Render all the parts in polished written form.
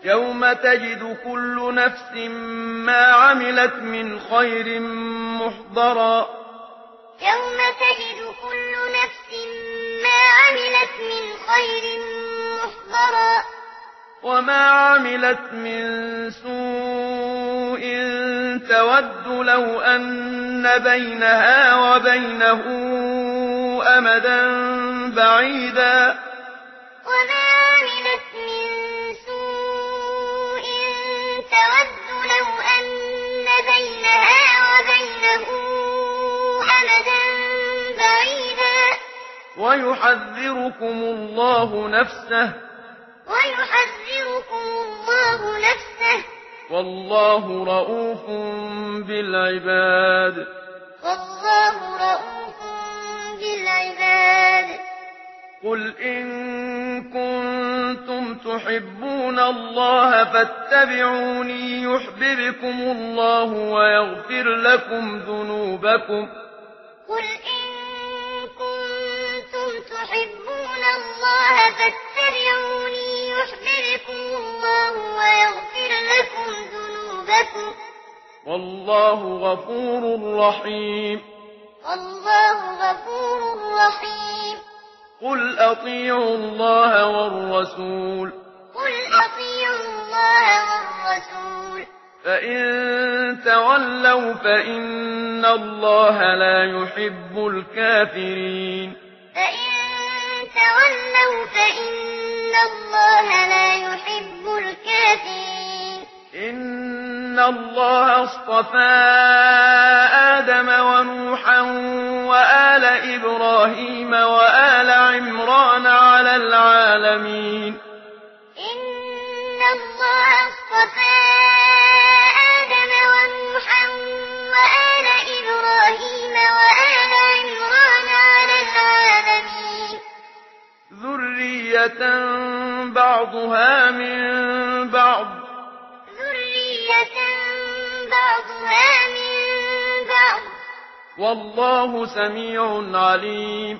يوم تجد كل نفس ما عملت من خير محضرا يوم تجد كل نفس ما عملت من خير محضرا وما عملت من سوء تود لو أن بينها وبينه أمدا بعيدا وما عملت من سوء تود لو أن بينها وبينه أمدا بعيدا ويحذركم الله نفسه والله رءوف بالعباد قل إن كنتم تحبون الله فاتبعوني يحببكم الله ويغفر لكم ذنوبكم قل إن كنتم تحبون الله فاتبعوني يحببكم الله ويغفر لكم ذنوبكم والله غفور رحيم قل أطيعوا الله والرسول فإن تولوا فإن الله لا يحب الكافرين إن الله اصطفى آدم ونوحا وآل إبراهيم وآل عمران على العالمين إن الله اصطفى آدم ونوحا وآل إبراهيم وآل عمران على العالمين ذرية بعضها من بعض والله سميع عليم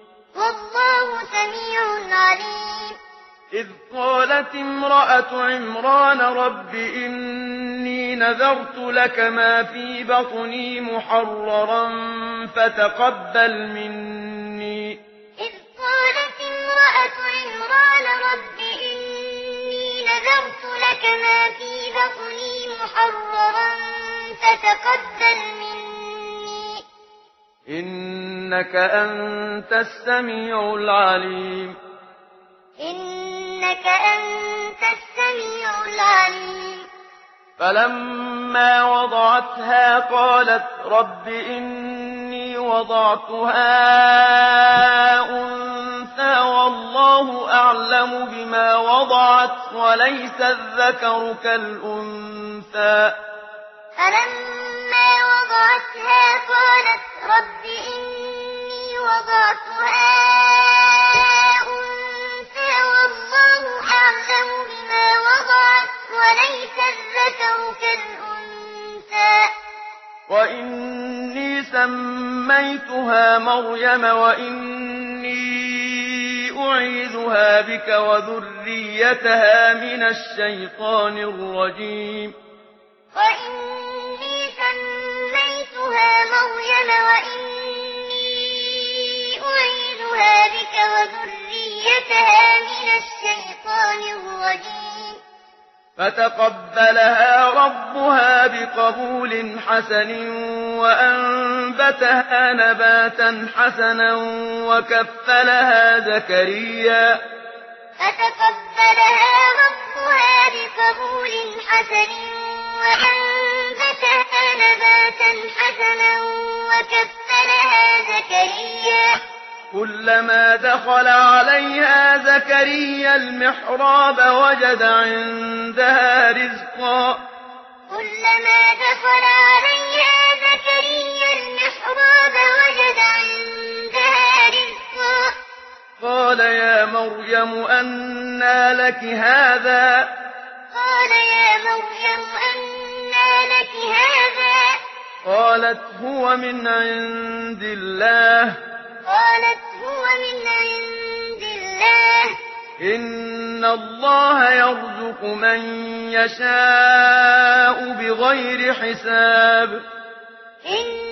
إذ قالت امرأة عمران رب إني نذرت لك ما في بطني محررا فتقبل مني إذ قالت امرأة عمران رب إني نذرت لك ما في بطني محررا فتقبل مني إنك أنت السميع العليم فلما وضعتها قالت رب إني وضعتها أنثى والله أعلم بما وضعت وليس الذكر كالأنثى فلما وضعتها قالت رب إني وضعتها أنثى والله أعلم بما وضعت وليس الذكر كالأنثى وإني سميتها مريم وإني أعيذها بك وذريتها من الشيطان الرجيم وإني سميتها مريم وإني أعيذها بك وذريتها من الشيطان الرجيم فتقبلها ربها بقبول حسن وأنبتها نباتا حسنا وكفلها زكريا وأنبتها نباتا حسنا وكفلها زكريا كلما دخل عليها زكريا المحراب وجد عندها رزقا كلما دخل عليها زكريا المحراب وجد عندها رزقا قال يا مريم أنى لك هذا قالت هو من عند الله إن الله يرزق من يشاء بغير حساب.